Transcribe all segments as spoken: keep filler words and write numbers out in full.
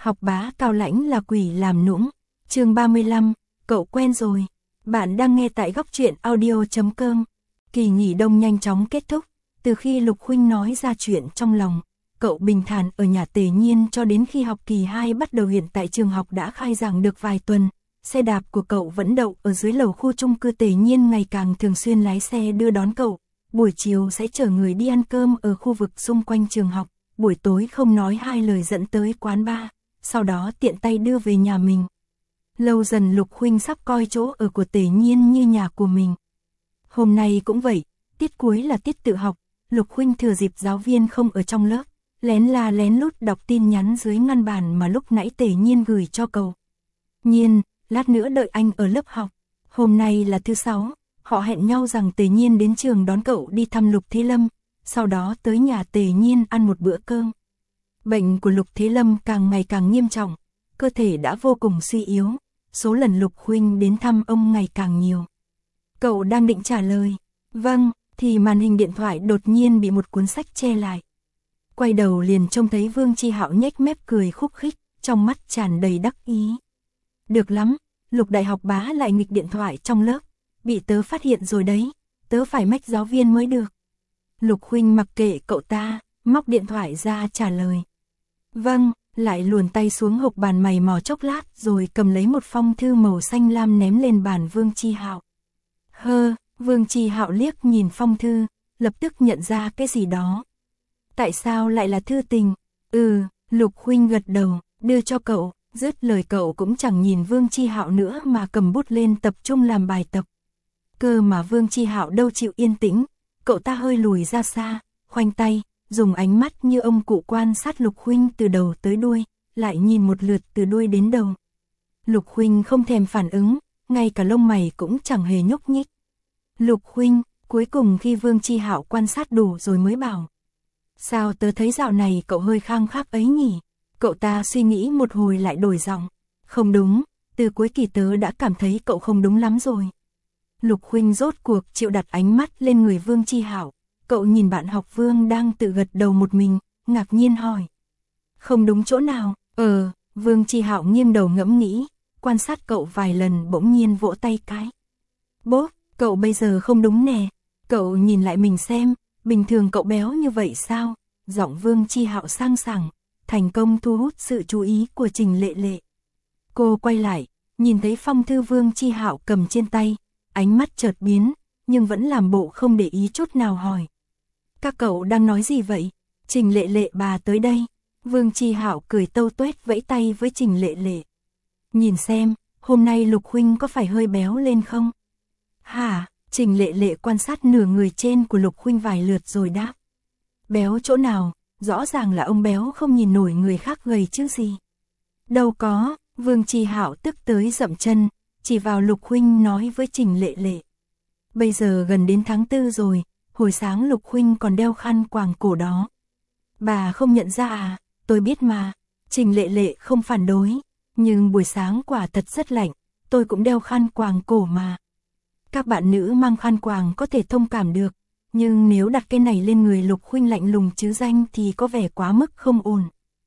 Học bá cao lãnh là quỷ làm nũng. Chương ba mươi lăm, cậu quen rồi. Bạn đang nghe tại góc truyện audio chấm com. Kỳ nghỉ đông nhanh chóng kết thúc. Từ khi Lục huynh nói ra chuyện trong lòng, cậu bình thản ở nhà Tề Nhiên cho đến khi học kỳ hai bắt đầu. Hiện tại trường học đã khai giảng được vài tuần. Xe đạp của cậu vẫn đậu ở dưới lầu khu chung cư. Tề Nhiên ngày càng thường xuyên lái xe đưa đón cậu. Buổi chiều sẽ chở người đi ăn cơm ở khu vực xung quanh trường học. Buổi tối không nói hai lời dẫn tới quán bar, sau đó tiện tay đưa về nhà mình. Lâu dần Lục huynh sắp coi chỗ ở của Tề Nhiên như nhà của mình. Hôm nay cũng vậy, tiết cuối là tiết tự học. Lục huynh thừa dịp giáo viên không ở trong lớp, lén la lén lút đọc tin nhắn dưới ngăn bàn mà lúc nãy Tề Nhiên gửi cho cậu. Nhiên, lát nữa đợi anh ở lớp học. Hôm nay là thứ sáu, họ hẹn nhau rằng Tề Nhiên đến trường đón cậu đi thăm Lục Thế Lâm, sau đó tới nhà Tề Nhiên ăn một bữa cơm. Bệnh của Lục Thế Lâm càng ngày càng nghiêm trọng, cơ thể đã vô cùng suy yếu, số lần Lục huynh đến thăm ông ngày càng nhiều. Cậu đang định trả lời, vâng, thì màn hình điện thoại đột nhiên bị một cuốn sách che lại. Quay đầu liền trông thấy Vương Chi Hạo nhếch mép cười khúc khích, trong mắt tràn đầy đắc ý. Được lắm, Lục đại học bá lại nghịch điện thoại trong lớp, bị tớ phát hiện rồi đấy, tớ phải mách giáo viên mới được. Lục huynh mặc kệ cậu ta, móc điện thoại ra trả lời. Vâng, lại luồn tay xuống hộc bàn mày mò chốc lát rồi cầm lấy một phong thư màu xanh lam ném lên bàn Vương Chi Hạo. Hơ, Vương Chi Hạo liếc nhìn phong thư, lập tức nhận ra cái gì đó. Tại sao lại là thư tình? Ừ, Lục huynh gật đầu, đưa cho cậu, dứt lời cậu cũng chẳng nhìn Vương Chi Hạo nữa mà cầm bút lên tập trung làm bài tập. Cơ mà Vương Chi Hạo đâu chịu yên tĩnh, cậu ta hơi lùi ra xa, khoanh tay, dùng ánh mắt như ông cụ quan sát Lục huynh từ đầu tới đuôi, lại nhìn một lượt từ đuôi đến đầu. Lục huynh không thèm phản ứng, ngay cả lông mày cũng chẳng hề nhúc nhích. Lục huynh, cuối cùng khi Vương Chi Hạo quan sát đủ rồi mới bảo. Sao tớ thấy dạo này cậu hơi khăng khắc ấy nhỉ? Cậu ta suy nghĩ một hồi lại đổi giọng. Không đúng, từ cuối kỳ tớ đã cảm thấy cậu không đúng lắm rồi. Lục huynh rốt cuộc chịu đặt ánh mắt lên người Vương Chi Hạo. Cậu nhìn bạn học Vương đang tự gật đầu một mình, ngạc nhiên hỏi. Không đúng chỗ nào? Ờ, Vương Chi Hạo nghiêng đầu ngẫm nghĩ, quan sát cậu vài lần bỗng nhiên vỗ tay cái. Bố, cậu bây giờ không đúng nè. Cậu nhìn lại mình xem, bình thường cậu béo như vậy sao? Giọng Vương Chi Hạo sang sảng, thành công thu hút sự chú ý của Trình Lệ Lệ. Cô quay lại, nhìn thấy phong thư Vương Chi Hạo cầm trên tay, ánh mắt chợt biến, nhưng vẫn làm bộ không để ý chút nào hỏi. Các cậu đang nói gì vậy? Trình Lệ Lệ bà tới đây. Vương Chi Hạo cười tâu tuét vẫy tay với Trình Lệ Lệ. Nhìn xem, hôm nay Lục huynh có phải hơi béo lên không? Hả? Trình Lệ Lệ quan sát nửa người trên của Lục huynh vài lượt rồi đáp. Béo chỗ nào? Rõ ràng là ông béo không nhìn nổi người khác gầy chứ gì. Đâu có, Vương Chi Hạo tức tới dậm chân, chỉ vào Lục huynh nói với Trình Lệ Lệ. Bây giờ gần đến tháng tư rồi, hồi sáng Lục huynh còn đeo khăn quàng cổ đó. Bà không nhận ra à? Tôi biết mà. Trình Lệ Lệ không phản đối, nhưng buổi sáng quả thật rất lạnh, tôi cũng đeo khăn quàng cổ mà. Các bạn nữ mang khăn quàng có thể thông cảm được, nhưng nếu đặt cái này lên người Lục huynh lạnh lùng chứ danh thì có vẻ quá mức không ổn.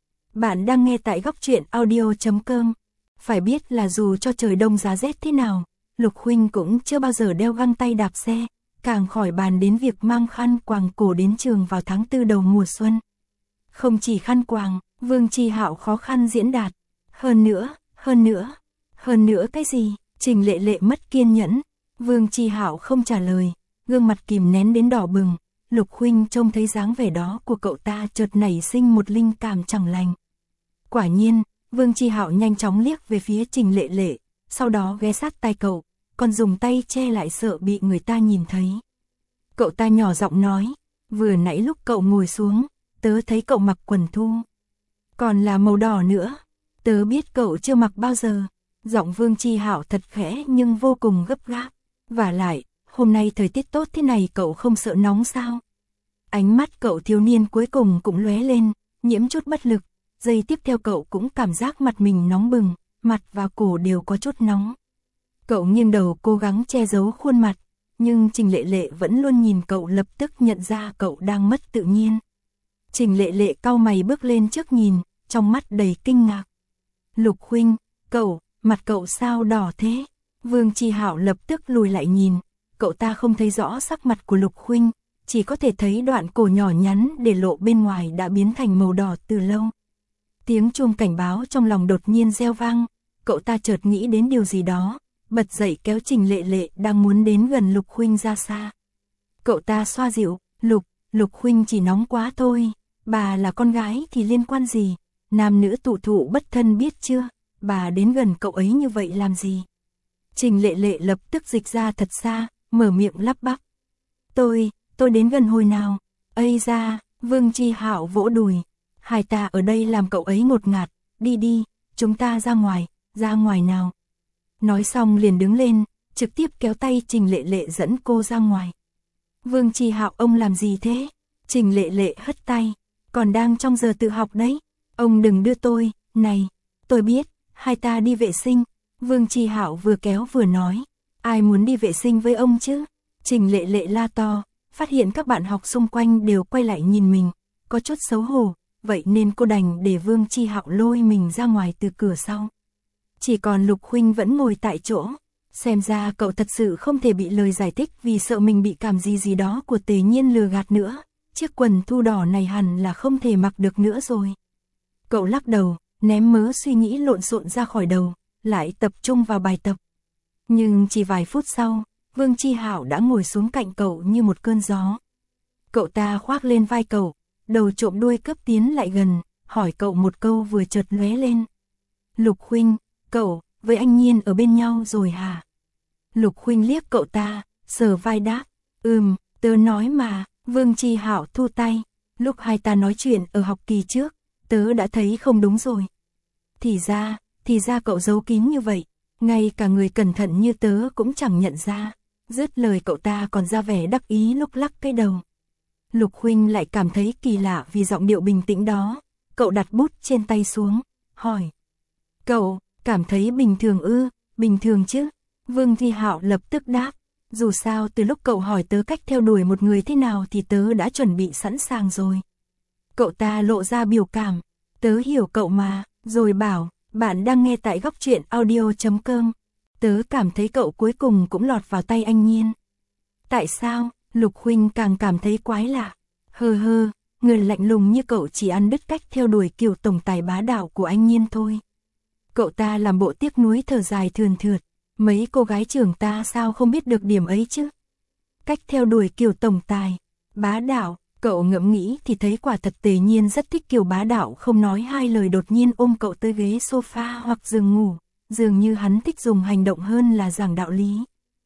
Bạn đang nghe tại góc truyện audio chấm com. Phải biết là dù cho trời đông giá rét thế nào, Lục huynh cũng chưa bao giờ đeo găng tay đạp xe, càng khỏi bàn đến việc mang khăn quàng cổ đến trường vào tháng tư đầu mùa xuân. Không chỉ khăn quàng, Vương Chi Hạo khó khăn diễn đạt. Hơn nữa, hơn nữa, hơn nữa cái gì? Trình Lệ Lệ mất kiên nhẫn. Vương Chi Hạo không trả lời, gương mặt kìm nén đến đỏ bừng. Lục huynh trông thấy dáng vẻ đó của cậu ta chợt nảy sinh một linh cảm chẳng lành. Quả nhiên, Vương Chi Hạo nhanh chóng liếc về phía Trình Lệ Lệ, sau đó ghé sát tai cậu, còn dùng tay che lại sợ bị người ta nhìn thấy. Cậu ta nhỏ giọng nói, vừa nãy lúc cậu ngồi xuống, tớ thấy cậu mặc quần thu. Còn là màu đỏ nữa, tớ biết cậu chưa mặc bao giờ. Giọng Vương Chi Hạo thật khẽ nhưng vô cùng gấp gáp. Vả lại, hôm nay thời tiết tốt thế này cậu không sợ nóng sao? Ánh mắt cậu thiếu niên cuối cùng cũng lóe lên, nhiễm chút bất lực. Giây tiếp theo cậu cũng cảm giác mặt mình nóng bừng, mặt và cổ đều có chút nóng. Cậu nghiêng đầu cố gắng che giấu khuôn mặt, nhưng Trình Lệ Lệ vẫn luôn nhìn cậu, lập tức nhận ra cậu đang mất tự nhiên. Trình Lệ Lệ cau mày bước lên trước nhìn, trong mắt đầy kinh ngạc. Lục huynh, cậu, mặt cậu sao đỏ thế? Vương Chi Hạo lập tức lùi lại nhìn, cậu ta không thấy rõ sắc mặt của Lục huynh, chỉ có thể thấy đoạn cổ nhỏ nhắn để lộ bên ngoài đã biến thành màu đỏ từ lâu. Tiếng chuông cảnh báo trong lòng đột nhiên reo vang, cậu ta chợt nghĩ đến điều gì đó, bật dậy kéo Trình Lệ Lệ đang muốn đến gần Lục huynh ra xa. Cậu ta xoa dịu, Lục, Lục huynh chỉ nóng quá thôi, bà là con gái thì liên quan gì, nam nữ tụ thụ bất thân biết chưa, bà đến gần cậu ấy như vậy làm gì? Trình Lệ Lệ lập tức dịch ra thật xa, mở miệng lắp bắp. Tôi, tôi đến gần hồi nào? Ây da, Vương Chi Hạo vỗ đùi. Hai ta ở đây làm cậu ấy ngột ngạt, đi đi, chúng ta ra ngoài, ra ngoài nào. Nói xong liền đứng lên, trực tiếp kéo tay Trình Lệ Lệ dẫn cô ra ngoài. Vương Chi Hạo ông làm gì thế? Trình Lệ Lệ hất tay, còn đang trong giờ tự học đấy. Ông đừng đưa tôi, này, tôi biết, hai ta đi vệ sinh. Vương Chi Hạo vừa kéo vừa nói, ai muốn đi vệ sinh với ông chứ? Trình Lệ Lệ la to, phát hiện các bạn học xung quanh đều quay lại nhìn mình, có chút xấu hổ, vậy nên cô đành để Vương Chi Hạo lôi mình ra ngoài từ cửa sau. Chỉ còn Lục huynh vẫn ngồi tại chỗ, xem ra cậu thật sự không thể bị lời giải thích vì sợ mình bị cảm gì gì đó của Tề Nhiên lừa gạt nữa, chiếc quần thu đỏ này hẳn là không thể mặc được nữa rồi. Cậu lắc đầu, ném mớ suy nghĩ lộn xộn ra khỏi đầu, lại tập trung vào bài tập. Nhưng chỉ vài phút sau, Vương Chi Hạo đã ngồi xuống cạnh cậu như một cơn gió. Cậu ta khoác lên vai cậu, đầu trộm đuôi cấp tiến lại gần, hỏi cậu một câu vừa chợt lóe lên. Lục huynh, cậu, với anh Nhiên ở bên nhau rồi hả? Lục huynh liếc cậu ta, sờ vai đáp, ừm, tớ nói mà. Vương Chi Hạo thu tay, lúc hai ta nói chuyện ở học kỳ trước, tớ đã thấy không đúng rồi. Thì ra, thì ra cậu giấu kín như vậy, ngay cả người cẩn thận như tớ cũng chẳng nhận ra. Dứt lời cậu ta còn ra vẻ đắc ý lúc lắc cái đầu. Lục huynh lại cảm thấy kỳ lạ vì giọng điệu bình tĩnh đó, cậu đặt bút trên tay xuống, hỏi. Cậu, cảm thấy bình thường ư, bình thường chứ? Vương Chi Hạo lập tức đáp, dù sao từ lúc cậu hỏi tớ cách theo đuổi một người thế nào thì tớ đã chuẩn bị sẵn sàng rồi. Cậu ta lộ ra biểu cảm, tớ hiểu cậu mà, rồi bảo, bạn đang nghe tại góc truyện audio chấm com. Tớ cảm thấy cậu cuối cùng cũng lọt vào tay anh Nhiên. Tại sao? Lục huynh càng cảm thấy quái lạ. Hơ hơ, người lạnh lùng như cậu chỉ ăn đứt cách theo đuổi kiểu tổng tài bá đạo của anh Nhiên thôi. Cậu ta làm bộ tiếc nuối thở dài thườn thượt. Mấy cô gái trưởng ta sao không biết được điểm ấy chứ? Cách theo đuổi kiểu tổng tài, bá đạo, cậu ngẫm nghĩ thì thấy quả thật Tề Nhiên rất thích kiểu bá đạo, không nói hai lời đột nhiên ôm cậu tới ghế sofa hoặc giường ngủ, dường như hắn thích dùng hành động hơn là giảng đạo lý.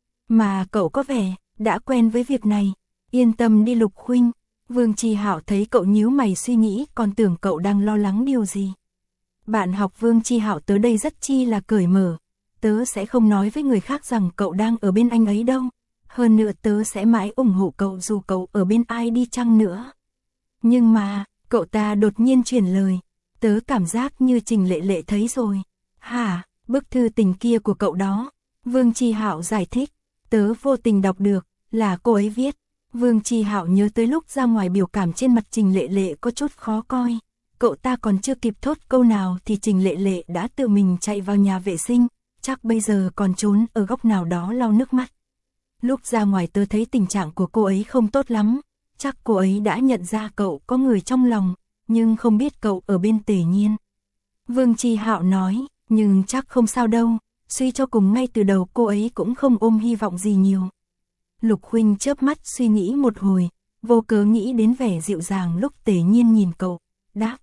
Mà cậu có vẻ đã quen với việc này, yên tâm đi Lục huynh. Vương Chi Hạo thấy cậu nhíu mày suy nghĩ, còn tưởng cậu đang lo lắng điều gì. Bạn học Vương Chi Hạo tới đây rất chi là cởi mở. Tớ sẽ không nói với người khác rằng cậu đang ở bên anh ấy đâu. Hơn nữa tớ sẽ mãi ủng hộ cậu dù cậu ở bên ai đi chăng nữa. Nhưng mà, cậu ta đột nhiên chuyển lời. Tớ cảm giác như Trình Lệ Lệ thấy rồi. Hả, bức thư tình kia của cậu đó. Vương Chi Hạo giải thích. Tớ vô tình đọc được, là cô ấy viết. Vương Chi Hạo nhớ tới lúc ra ngoài biểu cảm trên mặt Trình Lệ Lệ có chút khó coi. Cậu ta còn chưa kịp thốt câu nào thì Trình Lệ Lệ đã tự mình chạy vào nhà vệ sinh. Chắc bây giờ còn trốn ở góc nào đó lau nước mắt. Lúc ra ngoài tớ thấy tình trạng của cô ấy không tốt lắm. Chắc cô ấy đã nhận ra cậu có người trong lòng, nhưng không biết cậu ở bên Tề Nhiên. Vương Chi Hạo nói, nhưng chắc không sao đâu, suy cho cùng ngay từ đầu cô ấy cũng không ôm hy vọng gì nhiều. Lục huynh chớp mắt suy nghĩ một hồi, vô cớ nghĩ đến vẻ dịu dàng lúc Tề Nhiên nhìn cậu, đáp.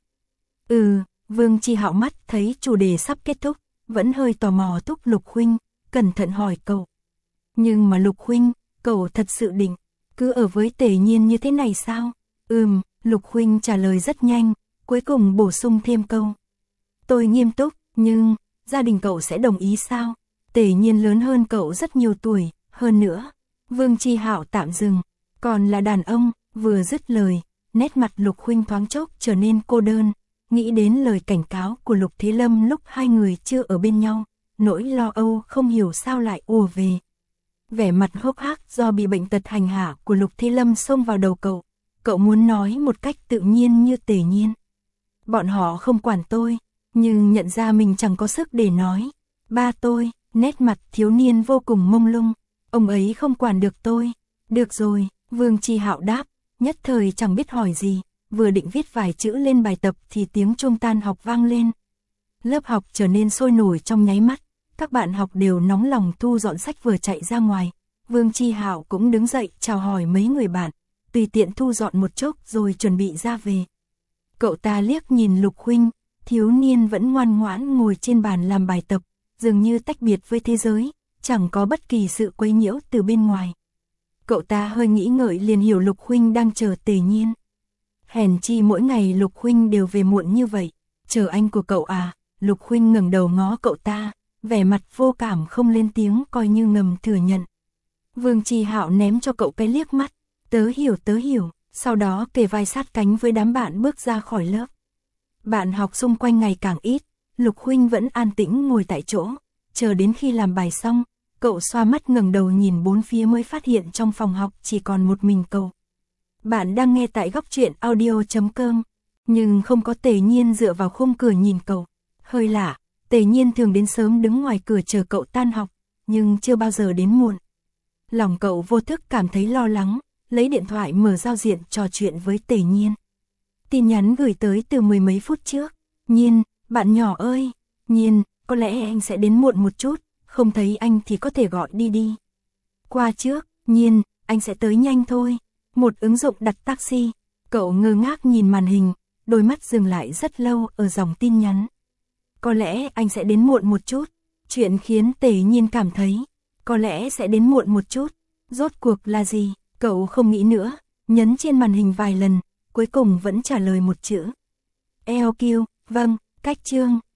Ừ, Vương Chi Hạo mắt thấy chủ đề sắp kết thúc, vẫn hơi tò mò thúc Lục huynh, cẩn thận hỏi cậu. Nhưng mà Lục huynh, cậu thật sự định cứ ở với Tề Nhiên như thế này sao? Ừm, Lục huynh trả lời rất nhanh, cuối cùng bổ sung thêm câu. Tôi nghiêm túc, nhưng gia đình cậu sẽ đồng ý sao? Tề Nhiên lớn hơn cậu rất nhiều tuổi, hơn nữa. Vương Chi Hạo tạm dừng, còn là đàn ông, vừa dứt lời, nét mặt Lục huynh thoáng chốc trở nên cô đơn, nghĩ đến lời cảnh cáo của Lục Thế Lâm lúc hai người chưa ở bên nhau, nỗi lo âu không hiểu sao lại ùa về. Vẻ mặt hốc hác do bị bệnh tật hành hạ của Lục Thế Lâm xông vào đầu cậu, cậu muốn nói một cách tự nhiên như Tề Nhiên. Bọn họ không quản tôi, nhưng nhận ra mình chẳng có sức để nói. Ba tôi, nét mặt thiếu niên vô cùng mông lung, ông ấy không quản được tôi. Được rồi, Vương Chi Hạo đáp, nhất thời chẳng biết hỏi gì, vừa định viết vài chữ lên bài tập thì tiếng chuông tan học vang lên. Lớp học trở nên sôi nổi trong nháy mắt, các bạn học đều nóng lòng thu dọn sách vừa chạy ra ngoài. Vương Chi Hạo cũng đứng dậy chào hỏi mấy người bạn, tùy tiện thu dọn một chút rồi chuẩn bị ra về. Cậu ta liếc nhìn Lục Huynh, thiếu niên vẫn ngoan ngoãn ngồi trên bàn làm bài tập, dường như tách biệt với thế giới, chẳng có bất kỳ sự quấy nhiễu từ bên ngoài. Cậu ta hơi nghĩ ngợi liền hiểu Lục Huynh đang chờ Tề Nhiên. Hèn chi mỗi ngày Lục Huynh đều về muộn như vậy, chờ anh của cậu à? Lục Huynh ngẩng đầu ngó cậu ta, vẻ mặt vô cảm không lên tiếng coi như ngầm thừa nhận. Vương Chi Hạo ném cho cậu cái liếc mắt, tớ hiểu tớ hiểu, sau đó kề vai sát cánh với đám bạn bước ra khỏi lớp. Bạn học xung quanh ngày càng ít, Lục Huynh vẫn an tĩnh ngồi tại chỗ, chờ đến khi làm bài xong, cậu xoa mắt ngẩng đầu nhìn bốn phía mới phát hiện trong phòng học chỉ còn một mình cậu. Bạn đang nghe tại góc truyện audio chấm com, nhưng không có Tề Nhiên dựa vào khung cửa nhìn cậu. Hơi lạ, Tề Nhiên thường đến sớm đứng ngoài cửa chờ cậu tan học, nhưng chưa bao giờ đến muộn. Lòng cậu vô thức cảm thấy lo lắng, lấy điện thoại mở giao diện trò chuyện với Tề Nhiên. Tin nhắn gửi tới từ mười mấy phút trước. Nhiên, bạn nhỏ ơi, Nhiên, có lẽ anh sẽ đến muộn một chút, không thấy anh thì có thể gọi đi đi. Qua trước, Nhiên, anh sẽ tới nhanh thôi. Một ứng dụng đặt taxi. Cậu ngơ ngác nhìn màn hình, đôi mắt dừng lại rất lâu ở dòng tin nhắn. Có lẽ anh sẽ đến muộn một chút. Chuyện khiến Tề Nhiên cảm thấy, có lẽ sẽ đến muộn một chút. Rốt cuộc là gì? Cậu không nghĩ nữa, nhấn trên màn hình vài lần, cuối cùng vẫn trả lời một chữ. e o quy, vâng, cách chương.